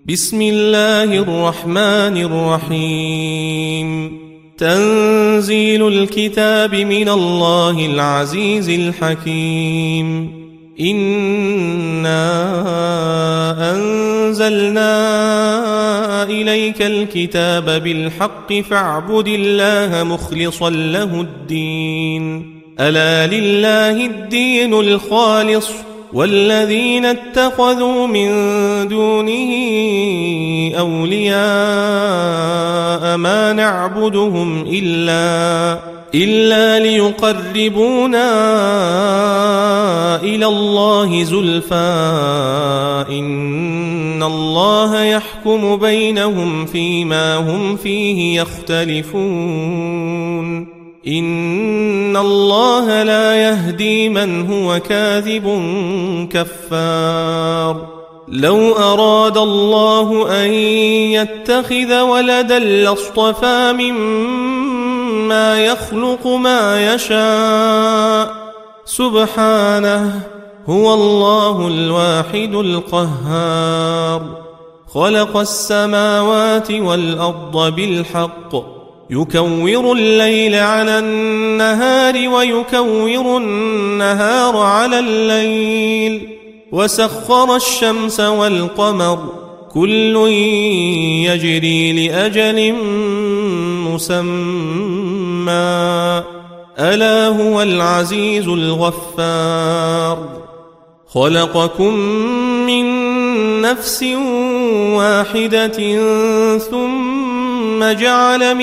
بسم الله الرحمن الرحيم. تنزيل الكتاب من الله العزيز الحكيم. إنا أنزلنا إليك الكتاب بالحق فاعبد الله مخلصا له الدين. ألا لله الدين الخالص والذين اتخذوا من دونه أولياء ما نعبدهم إلا ليقربونا إلى الله زلفى إن الله يحكم بينهم فيما هم فيه يختلفون. إن الله لا يهدي من هو كاذب كفار. لو أراد الله أن يتخذ ولدا لاصطفى مما يخلق ما يشاء سبحانه هو الله الواحد القهار. خلق السماوات والأرض بالحق يكور الليل على النهار ويكور النهار على الليل وسخر الشمس والقمر كل يجري لأجل مسمى ألا هو العزيز الغفار. خلقكم من نفس واحدة ثم جعل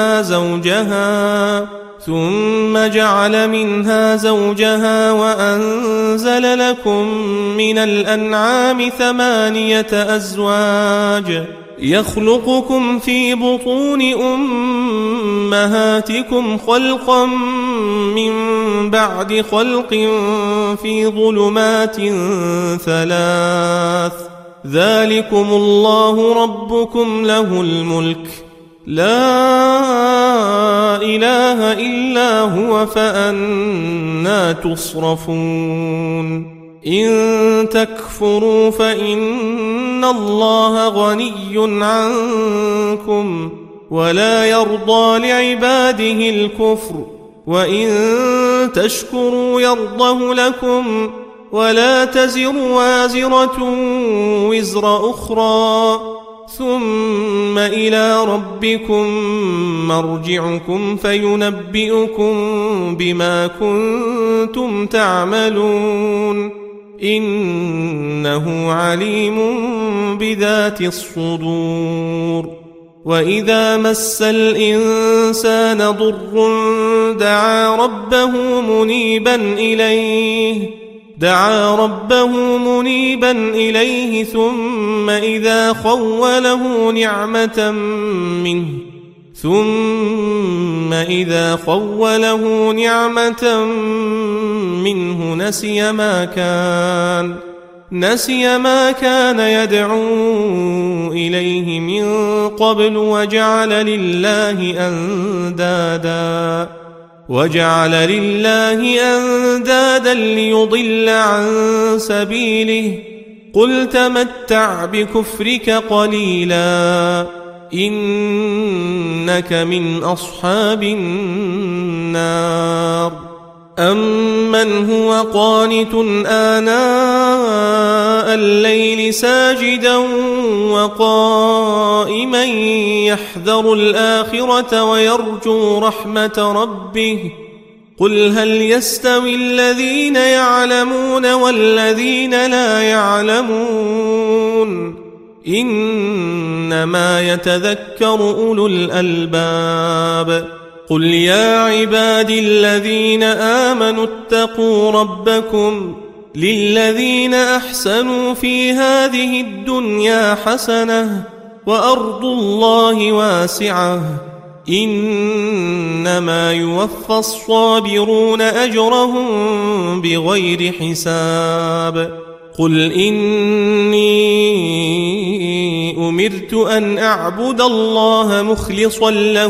منها زوجها وأنزل لكم من الأنعام 8 أزواج يخلقكم في بطون أمهاتكم خلقا من بعد خلق في ظلمات 3 ذلكم الله ربكم له الملك لا إله إلا هو فأنى تصرفون. إن تكفروا فإن الله غني عنكم ولا يرضى لعباده الكفر وإن تشكروا يرضه لكم ولا تزر وازرة وزر أخرى ثم إلى ربكم مرجعكم فينبئكم بما كنتم تعملون إنه عليم بذات الصدور. وإذا مس الإنسان ضر دعا ربه منيبا إليه ثم إذا خوله نعمة منه نسي ما كان يدعو إليه من قبل وجعل لله أندادا ليضل عن سبيله قل تمتع بكفرك قليلا إنك من أصحاب النار. أمن هو قانت آناء الليل ساجدا وقائما يحذر الآخرة ويرجو رحمة ربه قل هل يستوي الذين يعلمون والذين لا يعلمون إنما يتذكر أولو الألباب. قل يا عبادي الذين آمنوا اتقوا ربكم للذين أحسنوا في هذه الدنيا حسنة وأرض الله واسعة إنما يوفى الصابرون أجرهم بغير حساب. قل إني أمرت أن أعبد الله مخلصا له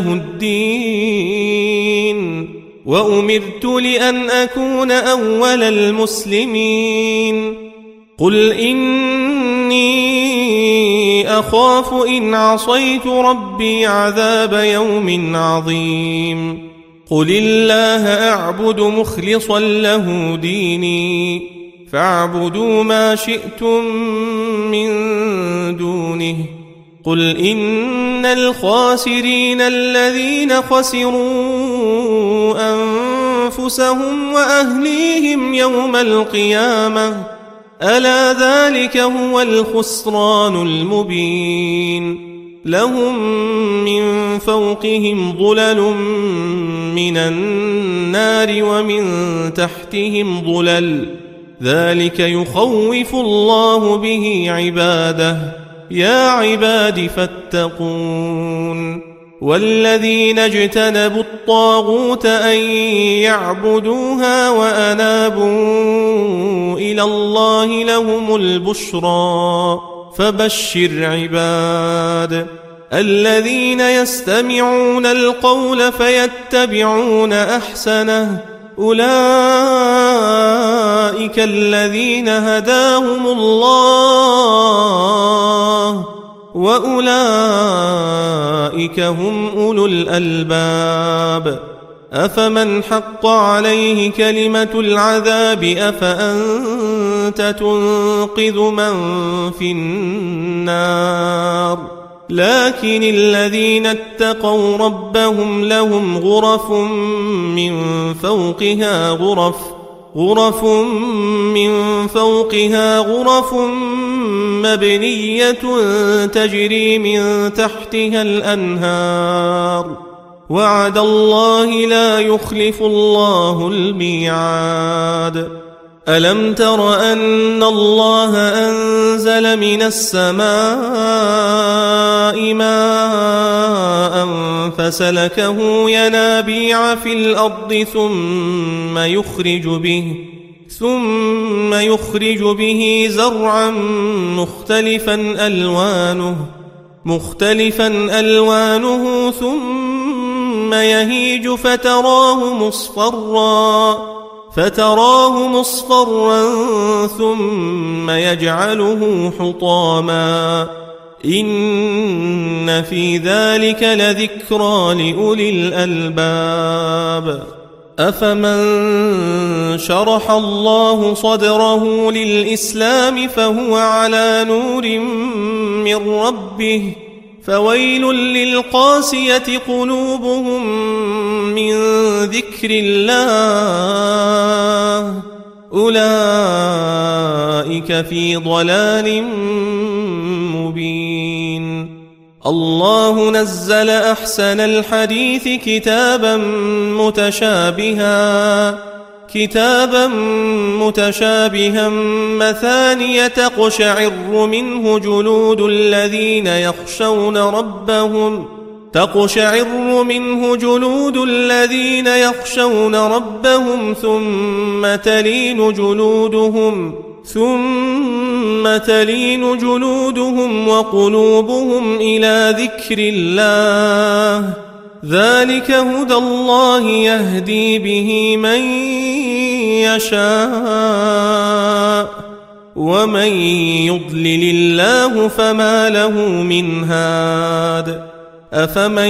الدين وأمرت لأن أكون أول المسلمين. قل إني أخاف إن عصيت ربي عذاب يوم عظيم قل الله أعبد مخلصا له ديني فاعبدوا ما شئتم من دونه قل إن الخاسرين الذين خسروا أنفسهم وأهليهم يوم القيامة ألا ذلك هو الخسران المبين لهم من فوقهم ظلل من النار ومن تحتهم ظلل ذلك يخوف الله به عباده يا عباد فاتقون والذين اجتنبوا الطاغوت أن يعبدوها وأنابوا إلى الله لهم البشرى فبشر عباد الذين يستمعون القول فيتبعون أحسنه أولئك الذين هداهم الله وأولئك هم أولو الألباب أفمن حق عليه كلمة العذاب أفأنت تنقذ من في النار لكن الذين اتقوا ربهم لهم غرف من فوقها غرف مبنية تجري من تحتها الأنهار وعد الله لا يخلف الله الميعاد ألم تر أن الله أنزل من السماء ماء فسلكه ينابيع في الأرض ثم يخرج به زرعا مختلفا ألوانه ثم يهيج فتراه مصفرا ثم يجعله حطاما إن في ذلك لذكرى لأولي الألباب أفمن شرح الله صدره للإسلام فهو على نور من ربه فويل للقاسية قلوبهم من ذكر الله أولئك في ضلال مبين الله نزل أحسن الحديث كتابا متشابها مثانية تقشعر منه جلود الذين يخشون ربهم ثم تلين جلودهم وقلوبهم إلى ذكر الله ذلك هدى الله يهدي به من يشاء ومن يضلل الله فما له من هاد أفمن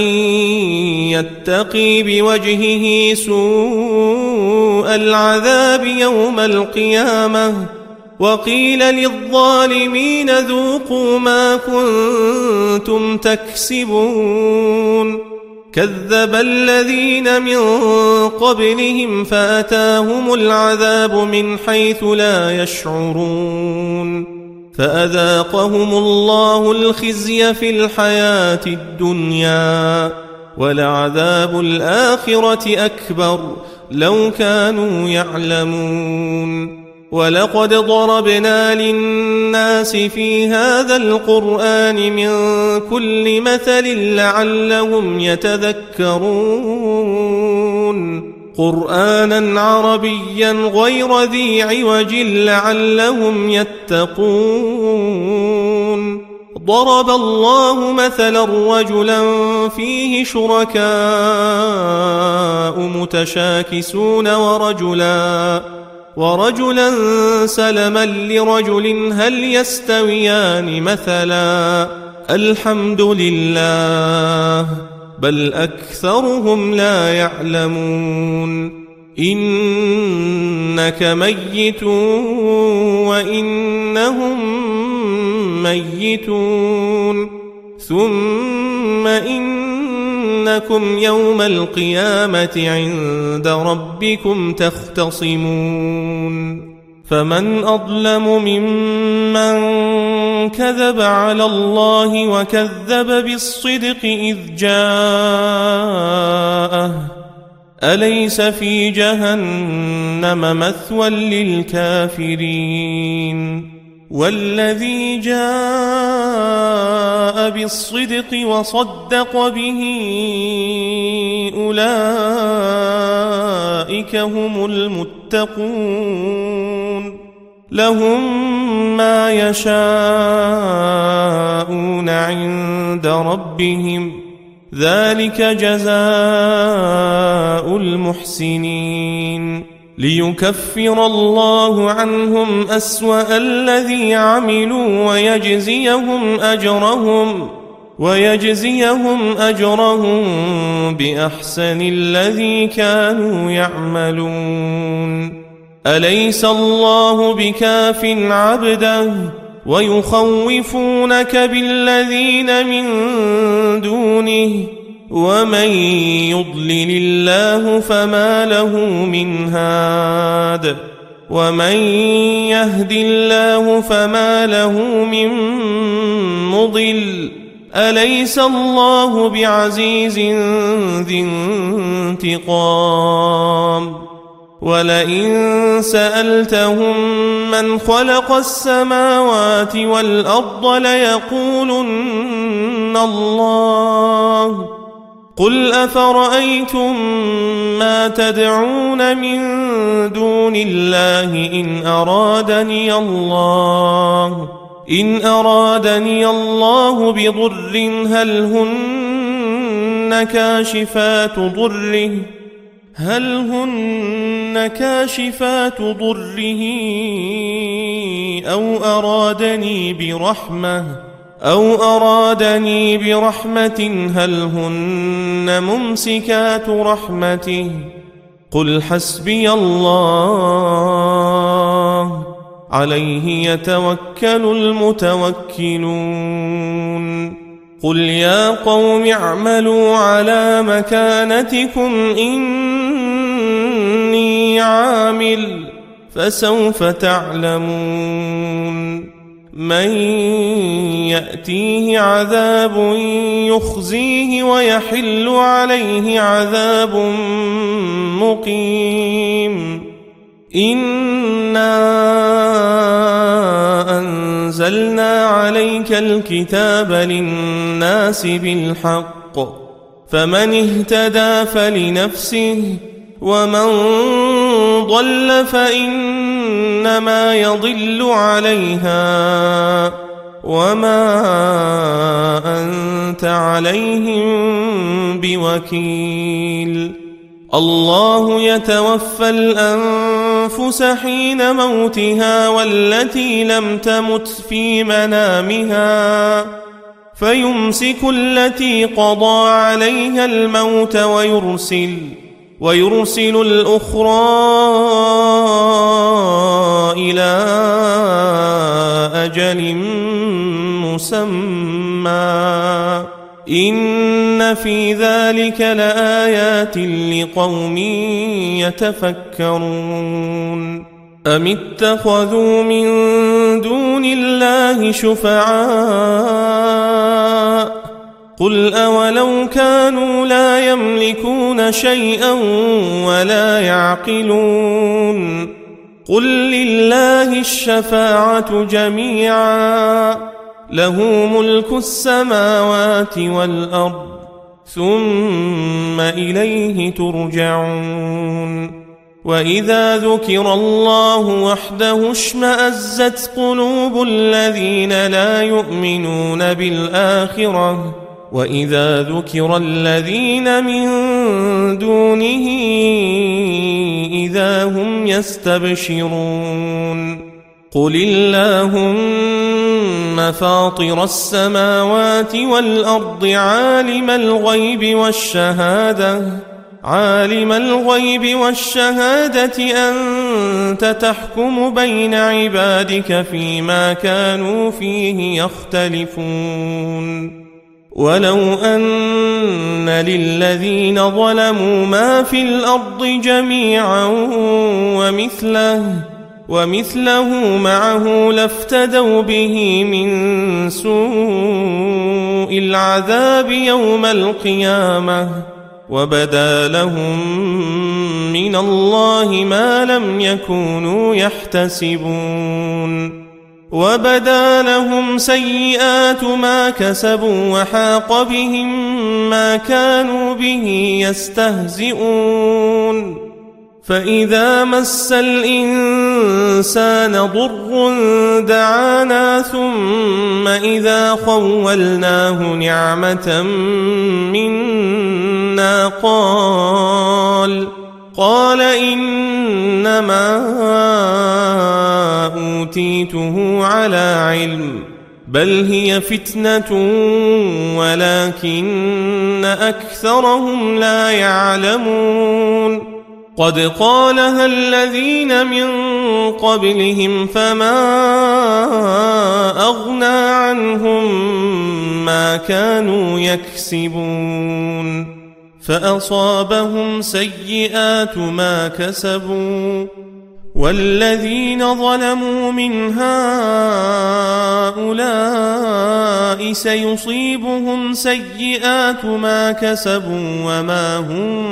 يتقي بوجهه سوء العذاب يوم القيامة وقيل للظالمين ذوقوا ما كنتم تكسبون كذب الذين من قبلهم فأتاهم العذاب من حيث لا يشعرون فأذاقهم الله الخزي في الحياة الدنيا ولعذاب الآخرة أكبر لو كانوا يعلمون ولقد ضربنا للناس في هذا القرآن من كل مثل لعلهم يتذكرون قرآنا عربيا غير ذي عوج لعلهم يتقون ضرب الله مثلا رجلا فيه شركاء متشاكسون ورجلا سلما لرجل هل يستويان مثلا الحمد لله بل أكثرهم لا يعلمون إنك ميت وإنهم ميتون ثم إنكم يوم القيامة عند ربكم تختصمون فمن أظلم ممن كذب على الله وكذب بالصدق إذ جاءه أليس في جهنم مثوى للكافرين والذي جاء بالصدق وصدق به أولئك هم المتقون لهم ما يشاءون عند ربهم ذلك جزاء المحسنين ليكفر الله عنهم أسوأ الذي عملوا ويجزيهم أجرهم بأحسن الذي كانوا يعملون أليس الله بكاف عبده ويخوفونك بالذين من دونه ومن يضلل الله فما له من هاد ومن يهد الله فما له من مضل أليس الله بعزيز ذي انتقام ولئن سألتهم من خلق السماوات والأرض ليقولن الله قل أفرأيتم ما تدعون من دون الله إن أرادني الله بضر هل هن كاشفات ضره أو أرادني برحمة هل هن ممسكات رحمته قل حسبي الله عليه يتوكل المتوكلون قل يا قوم اعملوا على مكانتكم إني عامل فسوف تعلمون من يأتيه عذاب يخزيه ويحل عليه عذاب مقيم إنا أنزلنا عليك الكتاب للناس بالحق فمن اهتدى فلنفسه ومن ضل فإنما يضل عليها وما أنت عليهم بوكيل الله يتوفى الأنفس حين موتها والتي لم تمت في منامها فيمسك التي قضى عليها الموت ويرسل الأخرى إلى أجل مسمى إن في ذلك لآيات لقوم يتفكرون أم اتخذوا من دون الله شفعاء قل أولو كانوا لا يملكون شيئا ولا يعقلون قل لله الشفاعة جميعا له ملك السماوات والأرض ثم إليه ترجعون وإذا ذكر الله وحده اشمأزت قلوب الذين لا يؤمنون بالآخرة وإذا ذكر الذين من دونه إذا هم يستبشرون قل اللهم فاطر السماوات والأرض عالم الغيب والشهادة أنت تحكم بين عبادك فيما كانوا فيه يختلفون ولو أن للذين ظلموا ما في الأرض جميعا ومثله معه لافتدوا به من سوء العذاب يوم القيامة وبدا لهم من الله ما لم يكونوا يحتسبون وبدا لهم سيئات ما كسبوا وحاق بهم ما كانوا به يستهزئون فإذا مس الإنسان ضر دعانا ثم إذا خولناه نعمة منا قال إنما أوتيته على علم بل هي فتنة ولكن أكثرهم لا يعلمون قد قالها الذين من قبلهم فما أغنى عنهم ما كانوا يكسبون فأصابهم سيئات ما كسبوا والذين ظلموا من هؤلاء سيصيبهم سيئات ما كسبوا وما هم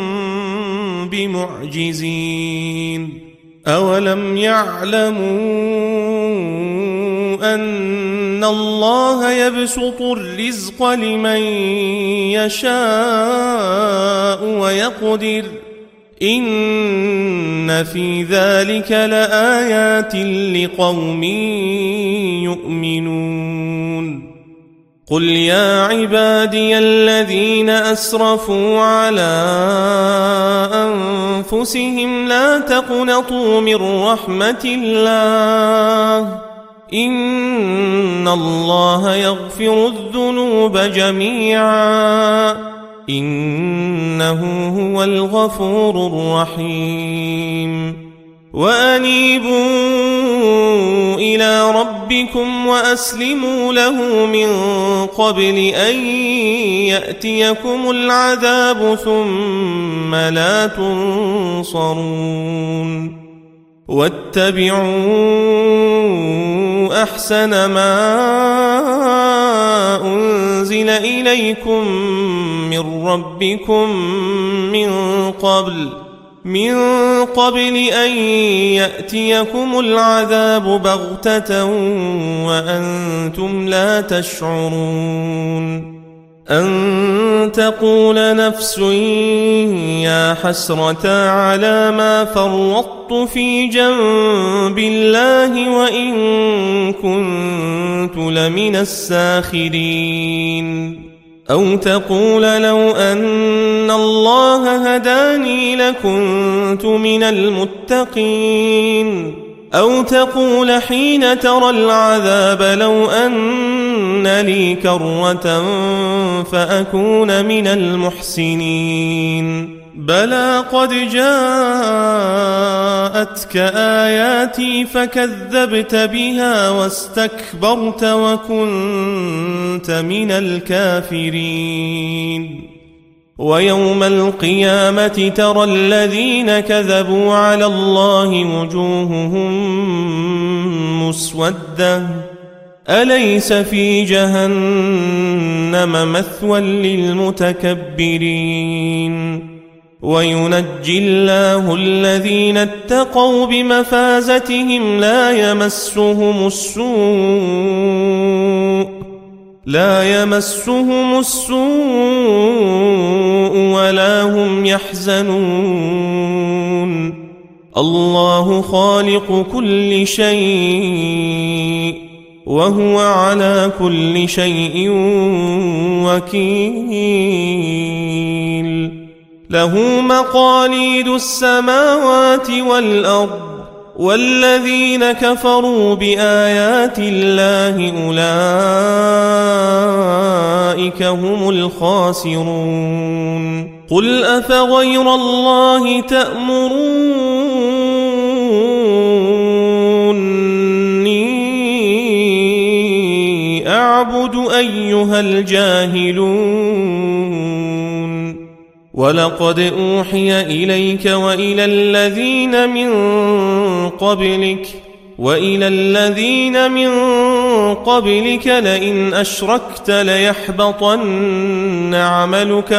بمعجزين أولم يعلموا أن الله يبسط الرزق لمن يشاء ويقدر إن في ذلك لآيات لقوم يؤمنون قل يا عبادي الذين أسرفوا على أنفسهم لا تقنطوا من رحمة الله إن الله يغفر الذنوب جميعا إنه هو الغفور الرحيم وأنيبوا إلى ربكم وأسلموا له من قبل أن يأتيكم العذاب ثم لا تنصرون واتبعوا أحسن ما أنزل إليكم من ربكم من قبل أن يأتيكم العذاب بغتة وأنتم لا تشعرون أن تقول نفس يا حسرة على ما فرطت في جنب الله وإن كنت لمن الساخرين أو تقول لو أن الله هداني لكنت من المتقين أو تقول حين ترى العذاب لو أن لي كرة فأكون من المحسنين بلى قد جاءتك آياتي فكذبت بها واستكبرت وكنت من الكافرين ويوم القيامة ترى الذين كذبوا على الله وجوههم مسودة أليس في جهنم مثوى للمتكبرين وينجي الله الذين اتقوا بمفازتهم لا يمسهم السوء ولا هم يحزنون الله خالق كل شيء وهو على كل شيء وكيل له مقاليد السماوات والأرض والذين كفروا بآيات الله أولئك هم الخاسرون قل أفغير الله تأمروني أعبد أيها الجاهلون ولقد أوحي إليك وإلى الذين من قبلك لئن أشركت ليحبطن عملك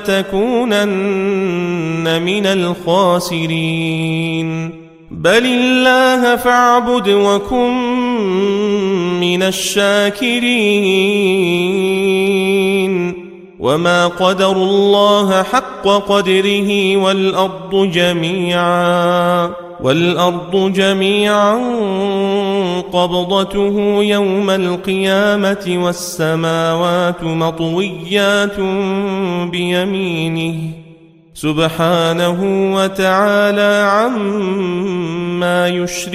ولتكونن من الخاسرين بل الله فاعبد وكن من الشاكرين وما قدروا الله حق قدره والأرض جميعا قبضته يوم القيامة والسماوات مطويات بيمينه سبحانه وتعالى عما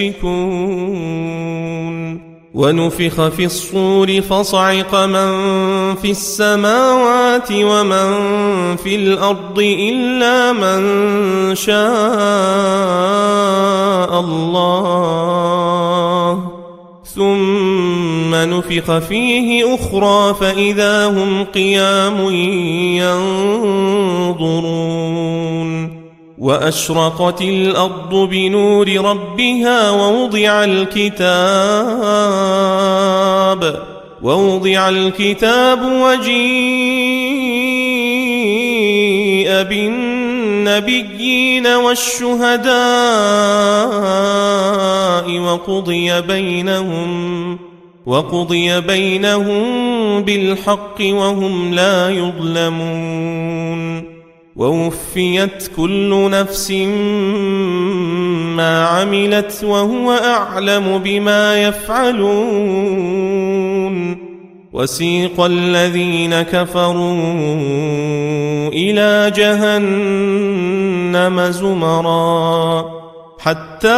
يشركون ونفخ في الصور فصعق من في السماوات ومن في الأرض إلا من شاء الله ثم نفخ فيه أخرى فإذا هم قيام ينظرون وأشرقت الأرض بنور ربها ووضع الكتاب وجيء بالنبيين والشهداء وقضي بينهم بالحق وهم لا يظلمون ووفيت كل نفس ما عملت وهو أعلم بما يفعلون وسيق الذين كفروا إلى جهنم زمرا حتى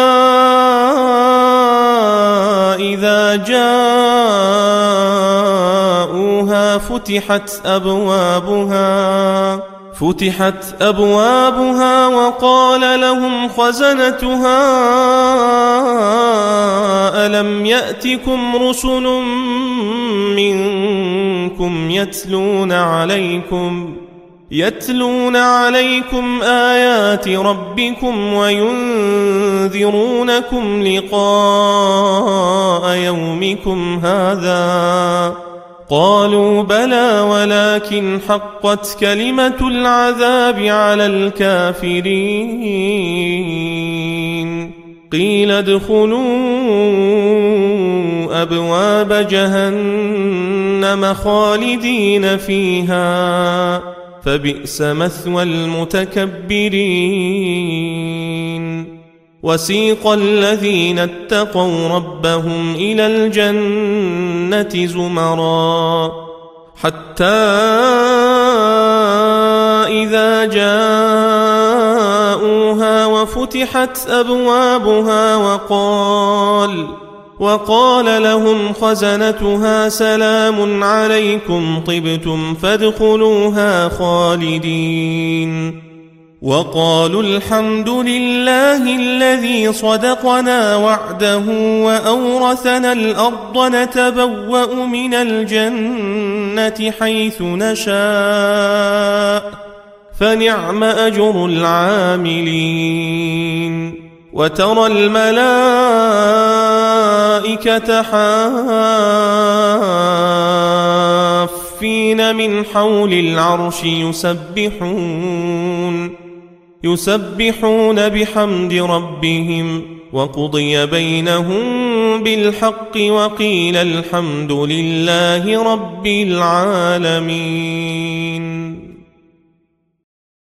إذا جاءوها فتحت أبوابها وقال لهم خزنتها ألم يأتكم رسل منكم يتلون عليكم آيات ربكم وينذرونكم لقاء يومكم هذا قالوا بلى ولكن حقت كلمة العذاب على الكافرين قيل ادخلوا أبواب جهنم خالدين فيها فبئس مثوى المتكبرين وسيق الذين اتقوا ربهم إلى الجنة زمرا حتى إذا جاءوها وفتحت أبوابها وقال لهم خزنتها سلام عليكم طبتم فادخلوها خالدين وقالوا الحمد لله الذي صدقنا وعده وأورثنا الأرض نتبوأ من الجنة حيث نشاء فنعم أجر العاملين وترى الملائكة حافين من حول العرش يسبحون بحمد ربهم وقضي بينهم بالحق وقيل الحمد لله رب العالمين.